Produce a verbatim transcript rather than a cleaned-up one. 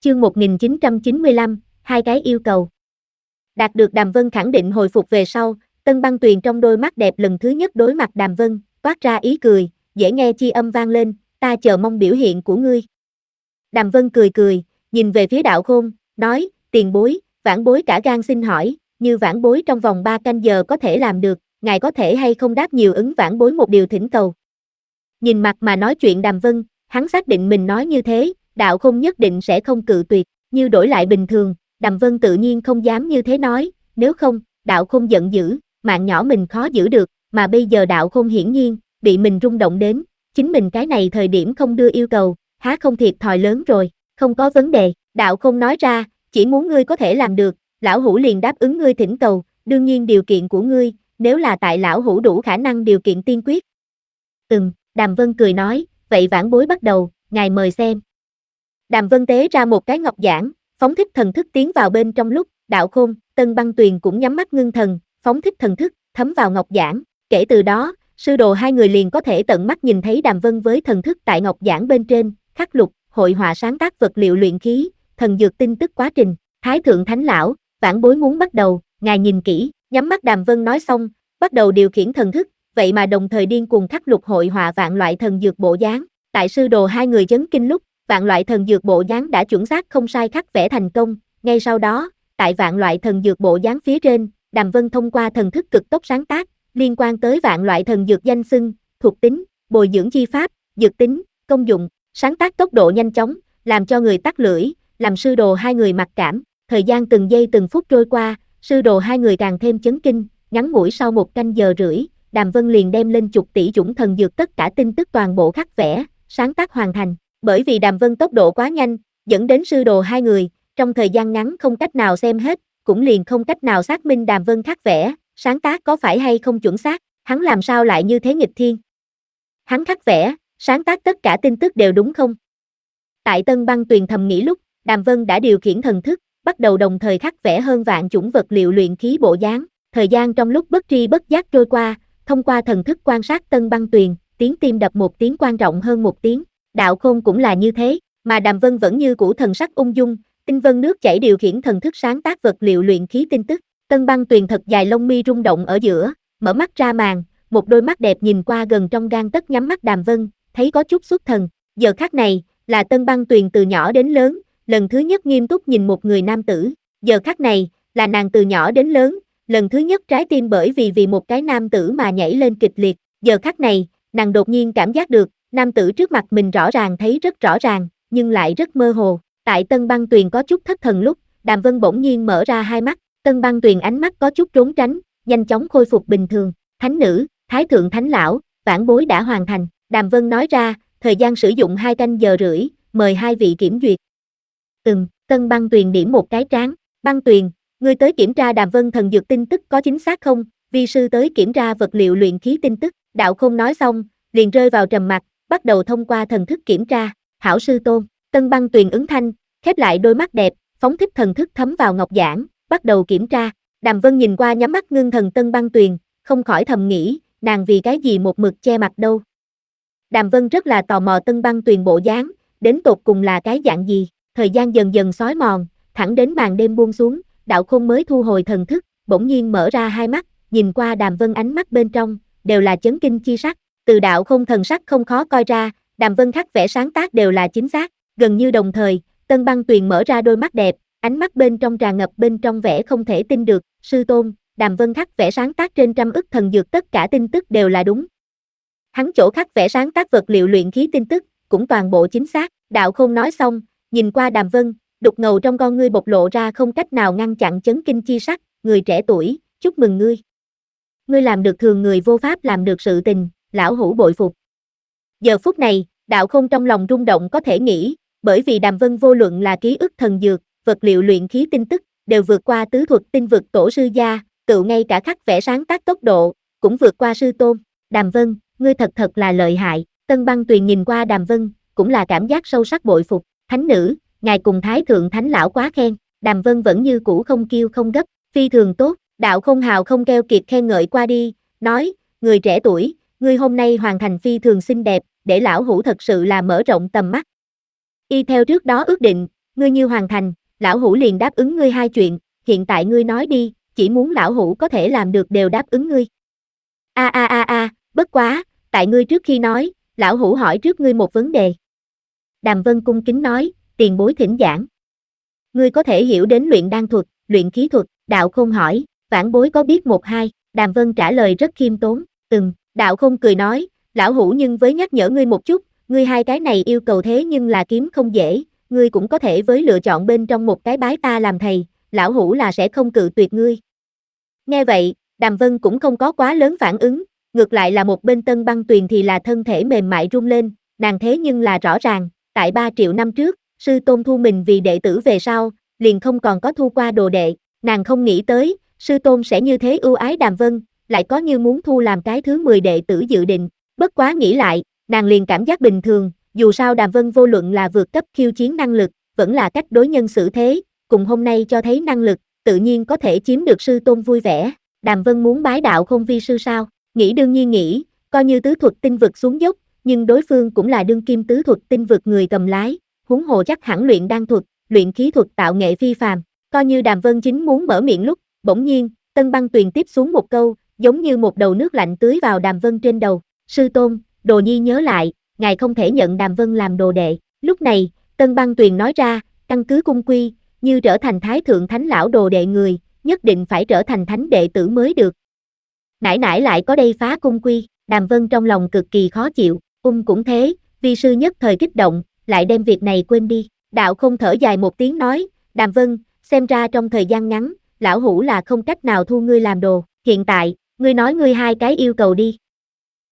Chương một nghìn chín trăm chín mươi lăm, hai cái yêu cầu. Đạt được Đàm Vân khẳng định hồi phục về sau, Tân Băng Tuyền trong đôi mắt đẹp lần thứ nhất đối mặt Đàm Vân, toát ra ý cười, dễ nghe chi âm vang lên, ta chờ mong biểu hiện của ngươi. Đàm Vân cười cười, nhìn về phía Đạo Khôn, nói, tiền bối, vãn bối cả gan xin hỏi, như vãn bối trong vòng ba canh giờ có thể làm được, ngài có thể hay không đáp nhiều ứng vãn bối một điều thỉnh cầu. Nhìn mặt mà nói chuyện Đàm Vân, hắn xác định mình nói như thế, Đạo Khôn nhất định sẽ không cự tuyệt, như đổi lại bình thường, Đàm Vân tự nhiên không dám như thế nói, nếu không, Đạo Khôn giận dữ, mạng nhỏ mình khó giữ được, mà bây giờ Đạo Khôn hiển nhiên, bị mình rung động đến, chính mình cái này thời điểm không đưa yêu cầu, há không thiệt thòi lớn rồi, không có vấn đề, Đạo Khôn nói ra, chỉ muốn ngươi có thể làm được, lão hủ liền đáp ứng ngươi thỉnh cầu, đương nhiên điều kiện của ngươi, nếu là tại lão hủ đủ khả năng điều kiện tiên quyết. Ừm, Đàm Vân cười nói, vậy vãn bối bắt đầu, ngài mời xem. Đàm Vân tế ra một cái ngọc giản, phóng thích thần thức tiến vào bên trong lúc, Đạo Khôn, Tân Băng Tuyền cũng nhắm mắt ngưng thần, phóng thích thần thức, thấm vào ngọc giản, kể từ đó, sư đồ hai người liền có thể tận mắt nhìn thấy Đàm Vân với thần thức tại ngọc giản bên trên, khắc lục, hội họa sáng tác vật liệu luyện khí, thần dược tin tức quá trình, Thái thượng thánh lão, vãn bối muốn bắt đầu, ngài nhìn kỹ, nhắm mắt Đàm Vân nói xong, bắt đầu điều khiển thần thức, vậy mà đồng thời điên cuồng khắc lục hội họa vạn loại thần dược bộ dáng, tại sư đồ hai người chấn kinh lúc, vạn loại thần dược bộ dáng đã chuẩn xác không sai khắc vẽ thành công, ngay sau đó, tại vạn loại thần dược bộ dáng phía trên, Đàm Vân thông qua thần thức cực tốc sáng tác, liên quan tới vạn loại thần dược danh xưng, thuộc tính, bồi dưỡng chi pháp, dược tính, công dụng, sáng tác tốc độ nhanh chóng, làm cho người tắc lưỡi, làm sư đồ hai người mặc cảm, thời gian từng giây từng phút trôi qua, sư đồ hai người càng thêm chấn kinh, ngắn ngủi sau một canh giờ rưỡi, Đàm Vân liền đem lên chục tỷ chủng thần dược tất cả tin tức toàn bộ khắc vẽ, sáng tác hoàn thành. Bởi vì Đàm Vân tốc độ quá nhanh, dẫn đến sư đồ hai người, trong thời gian ngắn không cách nào xem hết, cũng liền không cách nào xác minh Đàm Vân khắc vẽ, sáng tác có phải hay không chuẩn xác, hắn làm sao lại như thế nghịch thiên. Hắn khắc vẽ, sáng tác tất cả tin tức đều đúng không? Tại Tân Băng Tuyền thầm nghĩ lúc, Đàm Vân đã điều khiển thần thức, bắt đầu đồng thời khắc vẽ hơn vạn chủng vật liệu luyện khí bộ dáng, thời gian trong lúc bất tri bất giác trôi qua, thông qua thần thức quan sát Tân Băng Tuyền, tiếng tim đập một tiếng quan trọng hơn một tiếng. Đạo Khôn cũng là như thế, mà Đàm Vân vẫn như cũ thần sắc ung dung, tinh vân nước chảy điều khiển thần thức sáng tác vật liệu luyện khí tin tức. Tân Băng Tuyền thật dài lông mi rung động ở giữa, mở mắt ra màn, một đôi mắt đẹp nhìn qua gần trong gang tấc nhắm mắt Đàm Vân, thấy có chút xuất thần. Giờ khắc này, là Tân Băng Tuyền từ nhỏ đến lớn, lần thứ nhất nghiêm túc nhìn một người nam tử. Giờ khắc này, là nàng từ nhỏ đến lớn, lần thứ nhất trái tim bởi vì vì một cái nam tử mà nhảy lên kịch liệt. Giờ khắc này, nàng đột nhiên cảm giác được, nam tử trước mặt mình rõ ràng thấy rất rõ ràng, nhưng lại rất mơ hồ. Tại Tân Băng Tuyền có chút thất thần lúc, Đàm Vân bỗng nhiên mở ra hai mắt, Tân Băng Tuyền ánh mắt có chút trốn tránh, nhanh chóng khôi phục bình thường. Thánh nữ, Thái thượng thánh lão, vãn bối đã hoàn thành. Đàm Vân nói ra, thời gian sử dụng hai canh giờ rưỡi, mời hai vị kiểm duyệt. Ừm, Tân Băng Tuyền điểm một cái trán, Băng Tuyền, ngươi tới kiểm tra Đàm Vân thần dược tin tức có chính xác không? Vi sư tới kiểm tra vật liệu luyện khí tin tức. Đạo Khôn nói xong, liền rơi vào trầm mặc, bắt đầu thông qua thần thức kiểm tra. Hảo sư tôn, Tân Băng Tuyền ứng thanh, khép lại đôi mắt đẹp, phóng thích thần thức thấm vào ngọc giản, bắt đầu kiểm tra. Đàm Vân nhìn qua nhắm mắt ngưng thần Tân Băng Tuyền, không khỏi thầm nghĩ, nàng vì cái gì một mực che mặt đâu. Đàm Vân rất là tò mò Tân Băng Tuyền bộ dáng, đến tột cùng là cái dạng gì. Thời gian dần dần xói mòn, thẳng đến màn đêm buông xuống, Đạo Khôn mới thu hồi thần thức, bỗng nhiên mở ra hai mắt, nhìn qua Đàm Vân ánh mắt bên trong, đều là chấn kinh chi sắc. Từ Đạo Khôn thần sắc không khó coi ra, Đàm Vân khắc vẽ sáng tác đều là chính xác, gần như đồng thời, Tân Băng Tuyền mở ra đôi mắt đẹp, ánh mắt bên trong tràn ngập bên trong vẻ không thể tin được, sư tôn, Đàm Vân khắc vẽ sáng tác trên trăm ức thần dược tất cả tin tức đều là đúng. Hắn chỗ khắc vẽ sáng tác vật liệu luyện khí tin tức, cũng toàn bộ chính xác. Đạo Khôn nói xong, nhìn qua Đàm Vân, đục ngầu trong con ngươi bộc lộ ra không cách nào ngăn chặn chấn kinh chi sắc, người trẻ tuổi, chúc mừng ngươi. Ngươi làm được thường người vô pháp làm được sự tình, lão hủ bội phục. Giờ phút này, Đạo Khôn trong lòng rung động có thể nghĩ, bởi vì Đàm Vân vô luận là ký ức thần dược, vật liệu luyện khí tin tức, đều vượt qua tứ thuật tinh vực tổ sư gia, tự ngay cả khắc vẽ sáng tác tốc độ, cũng vượt qua sư tôn. Đàm Vân, ngươi thật thật là lợi hại. Tân Băng Tuyền nhìn qua Đàm Vân, cũng là cảm giác sâu sắc bội phục. Thánh nữ, ngài cùng Thái thượng thánh lão quá khen. Đàm Vân vẫn như cũ không kiêu không gấp, phi thường tốt. Đạo Khôn hào không keo kiệt khen ngợi qua đi, nói, người trẻ tuổi, ngươi hôm nay hoàn thành phi thường xinh đẹp, để lão hủ thật sự là mở rộng tầm mắt. Y theo trước đó ước định, Ngươi như hoàn thành, lão hủ liền đáp ứng ngươi hai chuyện, hiện tại ngươi nói đi, chỉ muốn lão hủ có thể làm được đều đáp ứng ngươi. A a a a, bất quá, tại ngươi trước khi nói, lão hủ hỏi trước ngươi một vấn đề. Đàm Vân cung kính nói, tiền bối thỉnh giảng. Ngươi có thể hiểu đến luyện đan thuật, luyện khí thuật, Đạo Khôn hỏi, vãn bối có biết một hai, Đàm Vân trả lời rất khiêm tốn, ừm, Đạo Khôn cười nói, lão hủ nhưng với nhắc nhở ngươi một chút, ngươi hai cái này yêu cầu thế nhưng là kiếm không dễ, ngươi cũng có thể với lựa chọn bên trong một cái bái ta làm thầy, lão hủ là sẽ không cự tuyệt ngươi. Nghe vậy, Đàm Vân cũng không có quá lớn phản ứng, ngược lại là một bên Tân Băng Tuyền thì là thân thể mềm mại run lên, nàng thế nhưng là rõ ràng, tại ba triệu năm trước, sư tôn thu mình vì đệ tử về sau, liền không còn có thu qua đồ đệ, nàng không nghĩ tới, sư tôn sẽ như thế ưu ái Đàm Vân, lại có như muốn thu làm cái thứ mười đệ tử dự định, bất quá nghĩ lại, nàng liền cảm giác bình thường, dù sao Đàm Vân vô luận là vượt cấp khiêu chiến năng lực, vẫn là cách đối nhân xử thế, cùng hôm nay cho thấy năng lực, tự nhiên có thể chiếm được sư tôn vui vẻ. Đàm Vân muốn bái Đạo Khôn vi sư sao? Nghĩ đương nhiên nghĩ, coi như tứ thuật tinh vực xuống dốc, nhưng đối phương cũng là đương kim tứ thuật tinh vực người cầm lái, huống hồ chắc hẳn luyện đan thuật, luyện khí thuật tạo nghệ phi phàm. Coi như Đàm Vân chính muốn mở miệng lúc, bỗng nhiên, Tân Băng Tuyền tiếp xuống một câu, giống như một đầu nước lạnh tưới vào Đàm Vân trên đầu. Sư tôn, đồ nhi nhớ lại, ngài không thể nhận Đàm Vân làm đồ đệ. Lúc này, Tân Băng Tuyền nói ra, căn cứ cung quy, như trở thành Thái Thượng Thánh Lão đồ đệ người, nhất định phải trở thành thánh đệ tử mới được. Nãi nãi lại có đây phá cung quy, Đàm Vân trong lòng cực kỳ khó chịu, ung cũng thế, vi sư nhất thời kích động, lại đem việc này quên đi. Đạo Khôn thở dài một tiếng nói, Đàm Vân, xem ra trong thời gian ngắn, lão hủ là không cách nào thu ngươi làm đồ, hiện tại, ngươi nói ngươi hai cái yêu cầu đi.